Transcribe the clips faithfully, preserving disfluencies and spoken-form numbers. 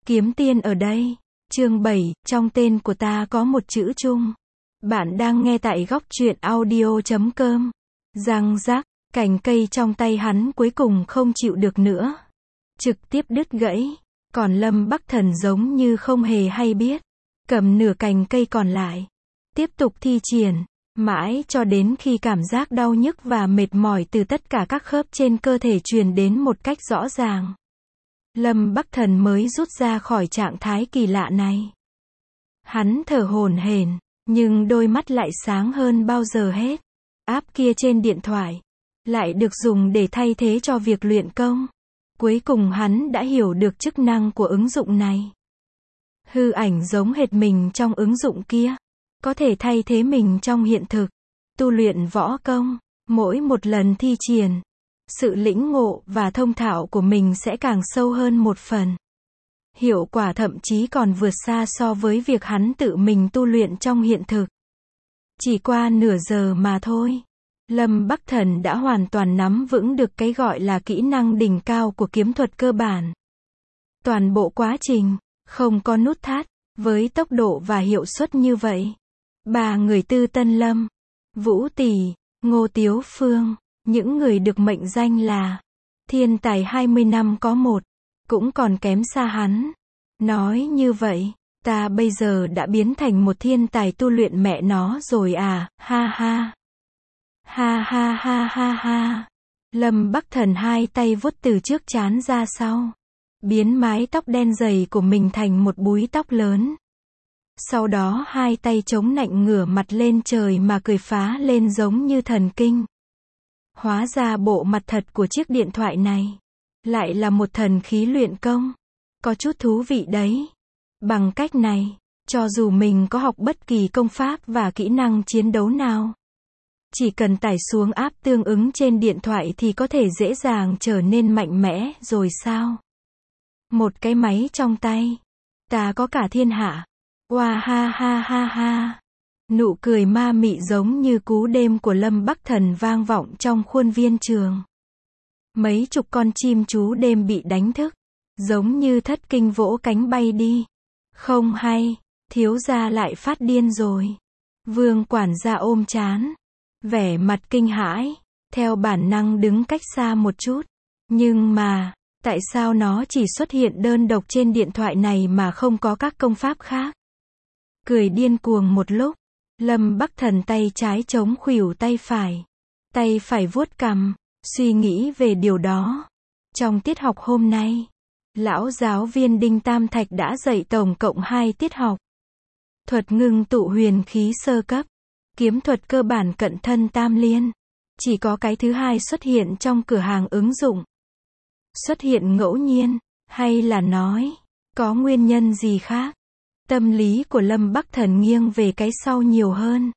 Kiếm Tiên ở đây. Chương bảy, trong tên của ta có một chữ Trung. Bạn đang nghe tại góc truyện audio chấm com. Răng rắc, cành cây trong tay hắn cuối cùng không chịu được nữa. Trực tiếp đứt gãy. Còn Lâm Bắc Thần giống như không hề hay biết. Cầm nửa cành cây còn lại. Tiếp tục thi triển. Mãi cho đến khi cảm giác đau nhức và mệt mỏi từ tất cả các khớp trên cơ thể truyền đến một cách rõ ràng. Lâm Bắc Thần mới rút ra khỏi trạng thái kỳ lạ này. Hắn thở hổn hển, nhưng đôi mắt lại sáng hơn bao giờ hết. App kia trên điện thoại lại được dùng để thay thế cho việc luyện công. Cuối cùng hắn đã hiểu được chức năng của ứng dụng này. Hư ảnh giống hệt mình trong ứng dụng kia, có thể thay thế mình trong hiện thực. Tu luyện võ công, mỗi một lần thi triển, sự lĩnh ngộ và thông thạo của mình sẽ càng sâu hơn một phần. Hiệu quả thậm chí còn vượt xa so với việc hắn tự mình tu luyện trong hiện thực. Chỉ qua nửa giờ mà thôi, Lâm Bắc Thần đã hoàn toàn nắm vững được cái gọi là kỹ năng đỉnh cao của kiếm thuật cơ bản. Toàn bộ quá trình, không có nút thắt, với tốc độ và hiệu suất như vậy. Ba người Tư Tân Lâm, Vũ Tỷ, Ngô Tiếu Phương, những người được mệnh danh là thiên tài hai mươi năm có một, cũng còn kém xa hắn. Nói như vậy, ta bây giờ đã biến thành một thiên tài tu luyện mẹ nó rồi à, ha ha. Ha ha ha ha ha. Lâm Bắc Thần hai tay vuốt từ trước trán ra sau, biến mái tóc đen dày của mình thành một búi tóc lớn. Sau đó hai tay chống nạnh ngửa mặt lên trời mà cười phá lên giống như thần kinh. Hóa ra bộ mặt thật của chiếc điện thoại này lại là một thần khí luyện công. Có chút thú vị đấy. Bằng cách này, cho dù mình có học bất kỳ công pháp và kỹ năng chiến đấu nào, chỉ cần tải xuống app tương ứng trên điện thoại thì có thể dễ dàng trở nên mạnh mẽ rồi sao? Một cái máy trong tay, ta có cả thiên hạ. Wow ha ha ha ha. Nụ cười ma mị giống như cú đêm của Lâm Bắc Thần vang vọng trong khuôn viên trường. Mấy chục con chim chú đêm bị đánh thức, giống như thất kinh vỗ cánh bay đi. Không hay, thiếu gia lại phát điên rồi. Vương quản gia ôm trán, vẻ mặt kinh hãi, theo bản năng đứng cách xa một chút. Nhưng mà, tại sao nó chỉ xuất hiện đơn độc trên điện thoại này mà không có các công pháp khác? Cười điên cuồng một lúc, Lâm Bắc Thần tay trái chống khuỷu tay phải, tay phải vuốt cằm, suy nghĩ về điều đó. Trong tiết học hôm nay, lão giáo viên Đinh Tam Thạch đã dạy tổng cộng hai tiết học. Thuật ngưng tụ huyền khí sơ cấp, kiếm thuật cơ bản cận thân tam liên. Chỉ có cái thứ hai xuất hiện trong cửa hàng ứng dụng. Xuất hiện ngẫu nhiên, hay là nói, có nguyên nhân gì khác? Tâm lý của Lâm Bắc Thần nghiêng về cái sau nhiều hơn.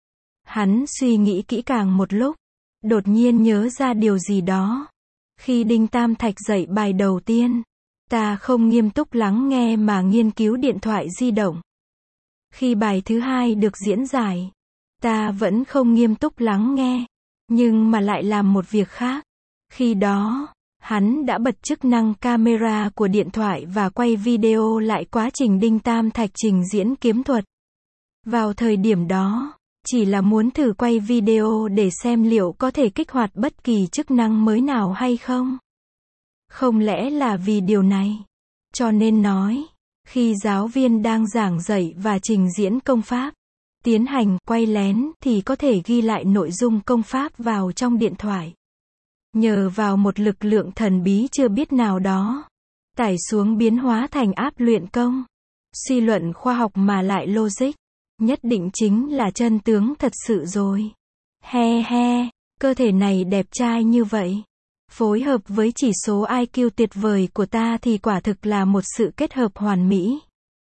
Hắn suy nghĩ kỹ càng một lúc, đột nhiên nhớ ra điều gì đó. Khi Đinh Tam Thạch dạy bài đầu tiên, ta không nghiêm túc lắng nghe mà nghiên cứu điện thoại di động. Khi bài thứ hai được diễn giải, ta vẫn không nghiêm túc lắng nghe, nhưng mà lại làm một việc khác. Khi đó, hắn đã bật chức năng camera của điện thoại và quay video lại quá trình Đinh Tam Thạch trình diễn kiếm thuật. Vào thời điểm đó, chỉ là muốn thử quay video để xem liệu có thể kích hoạt bất kỳ chức năng mới nào hay không. Không lẽ là vì điều này, cho nên nói, khi giáo viên đang giảng dạy và trình diễn công pháp, tiến hành quay lén thì có thể ghi lại nội dung công pháp vào trong điện thoại. Nhờ vào một lực lượng thần bí chưa biết nào đó, tải xuống biến hóa thành app luyện công. Suy luận khoa học mà lại logic, nhất định chính là chân tướng thật sự rồi. He he, cơ thể này đẹp trai như vậy, phối hợp với chỉ số i kiu tuyệt vời của ta thì quả thực là một sự kết hợp hoàn mỹ.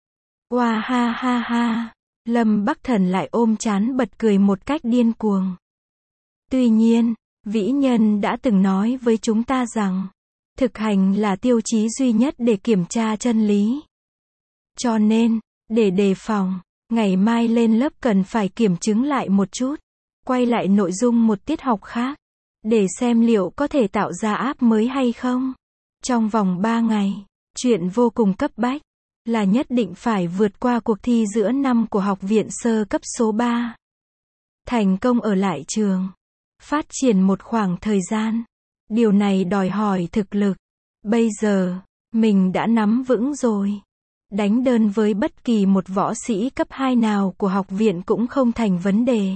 Wow ha ha ha. Lâm Bắc Thần lại ôm trán bật cười một cách điên cuồng. Tuy nhiên, vĩ nhân đã từng nói với chúng ta rằng, thực hành là tiêu chí duy nhất để kiểm tra chân lý. Cho nên, để đề phòng, ngày mai lên lớp cần phải kiểm chứng lại một chút, quay lại nội dung một tiết học khác, để xem liệu có thể tạo ra app mới hay không. Trong vòng ba ngày, chuyện vô cùng cấp bách. là nhất định phải vượt qua cuộc thi giữa năm của học viện sơ cấp số ba. Thành công ở lại trường, phát triển một khoảng thời gian. Điều này đòi hỏi thực lực. Bây giờ, mình đã nắm vững rồi. Đánh đơn với bất kỳ một võ sĩ cấp hai nào của học viện cũng không thành vấn đề.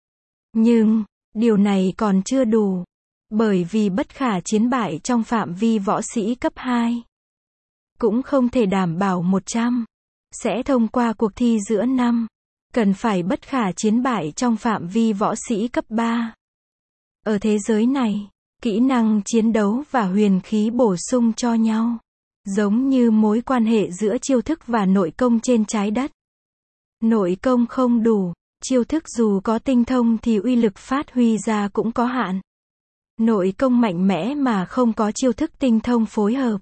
Nhưng, điều này còn chưa đủ. Bởi vì bất khả chiến bại trong phạm vi võ sĩ cấp hai. Cũng không thể đảm bảo một trăm sẽ thông qua cuộc thi giữa năm. Cần phải bất khả chiến bại trong phạm vi võ sĩ cấp ba. Ở thế giới này, kỹ năng chiến đấu và huyền khí bổ sung cho nhau. Giống như mối quan hệ giữa chiêu thức và nội công trên trái đất. Nội công không đủ, chiêu thức dù có tinh thông thì uy lực phát huy ra cũng có hạn. Nội công mạnh mẽ mà không có chiêu thức tinh thông phối hợp,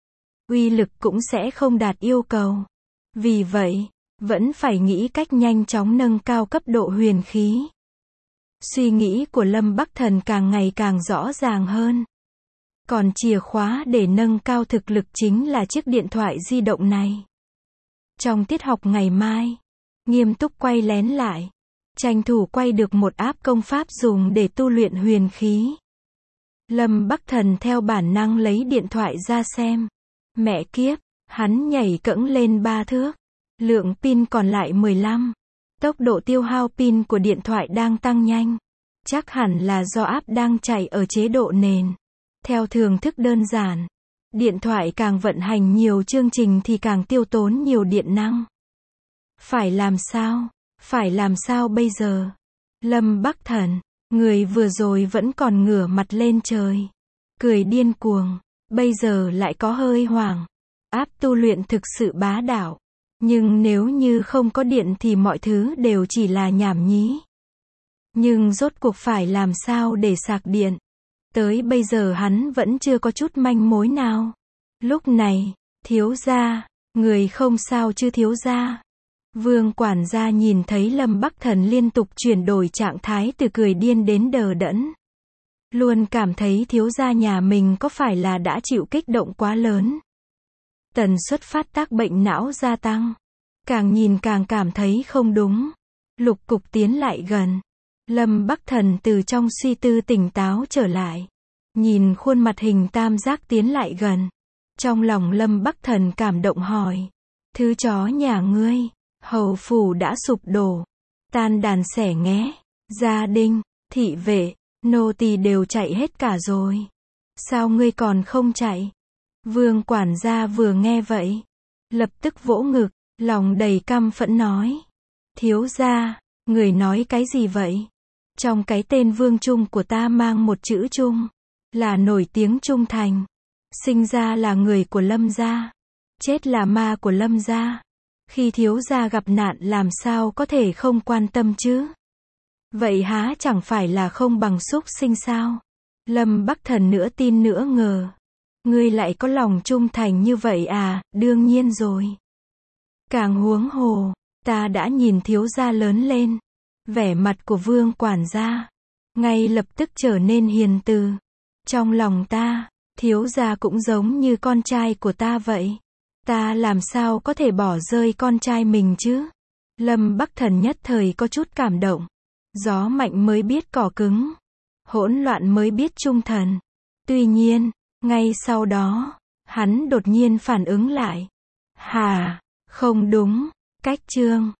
uy lực cũng sẽ không đạt yêu cầu. Vì vậy, vẫn phải nghĩ cách nhanh chóng nâng cao cấp độ huyền khí. Suy nghĩ của Lâm Bắc Thần càng ngày càng rõ ràng hơn. Còn chìa khóa để nâng cao thực lực chính là chiếc điện thoại di động này. Trong tiết học ngày mai, nghiêm túc quay lén lại, tranh thủ quay được một app công pháp dùng để tu luyện huyền khí. Lâm Bắc Thần theo bản năng lấy điện thoại ra xem. Mẹ kiếp, hắn nhảy cẫng lên ba thước. Lượng pin còn lại mười lăm. Tốc độ tiêu hao pin của điện thoại đang tăng nhanh. Chắc hẳn là do app đang chạy ở chế độ nền. Theo thường thức đơn giản, điện thoại càng vận hành nhiều chương trình thì càng tiêu tốn nhiều điện năng. Phải làm sao? Phải làm sao bây giờ? Lâm Bắc Thần, người vừa rồi vẫn còn ngửa mặt lên trời, cười điên cuồng, bây giờ lại có hơi hoảng. App tu luyện thực sự bá đạo. Nhưng nếu như không có điện thì mọi thứ đều chỉ là nhảm nhí. Nhưng rốt cuộc phải làm sao để sạc điện? Tới bây giờ hắn vẫn chưa có chút manh mối nào. Lúc này, thiếu gia, người không sao chứ thiếu gia? Vương quản gia nhìn thấy Lâm Bắc Thần liên tục chuyển đổi trạng thái từ cười điên đến đờ đẫn. Luôn cảm thấy thiếu gia nhà mình có phải là đã chịu kích động quá lớn. Tần suất phát tác bệnh não gia tăng. Càng nhìn càng cảm thấy không đúng. Lục cục tiến lại gần. Lâm Bắc Thần từ trong suy tư tỉnh táo trở lại. Nhìn khuôn mặt hình tam giác tiến lại gần. Trong lòng Lâm Bắc Thần cảm động hỏi. Thứ chó nhà ngươi, hầu phủ đã sụp đổ. Tan đàn xẻ nghé. Gia đình, thị vệ, nô tỳ đều chạy hết cả rồi. Sao ngươi còn không chạy? Vương quản gia vừa nghe vậy, lập tức vỗ ngực, lòng đầy căm phẫn nói. Thiếu gia, người nói cái gì vậy? Trong cái tên Vương Trung của ta mang một chữ Trung, là nổi tiếng trung thành. Sinh ra là người của Lâm gia, chết là ma của Lâm gia. Khi thiếu gia gặp nạn làm sao có thể không quan tâm chứ? Vậy há chẳng phải là không bằng súc sinh sao? Lâm Bắc Thần nửa tin nửa ngờ. Ngươi lại có lòng trung thành như vậy à? Đương nhiên rồi. Càng huống hồ, ta đã nhìn thiếu gia lớn lên. Vẻ mặt của Vương quản gia ngay lập tức trở nên hiền từ. Trong lòng ta, thiếu gia cũng giống như con trai của ta vậy. Ta làm sao có thể bỏ rơi con trai mình chứ? Lâm Bắc Thần nhất thời có chút cảm động. Gió mạnh mới biết cỏ cứng, hỗn loạn mới biết trung thần. Tuy nhiên, ngay sau đó, hắn đột nhiên phản ứng lại. Hà, không đúng, cách chương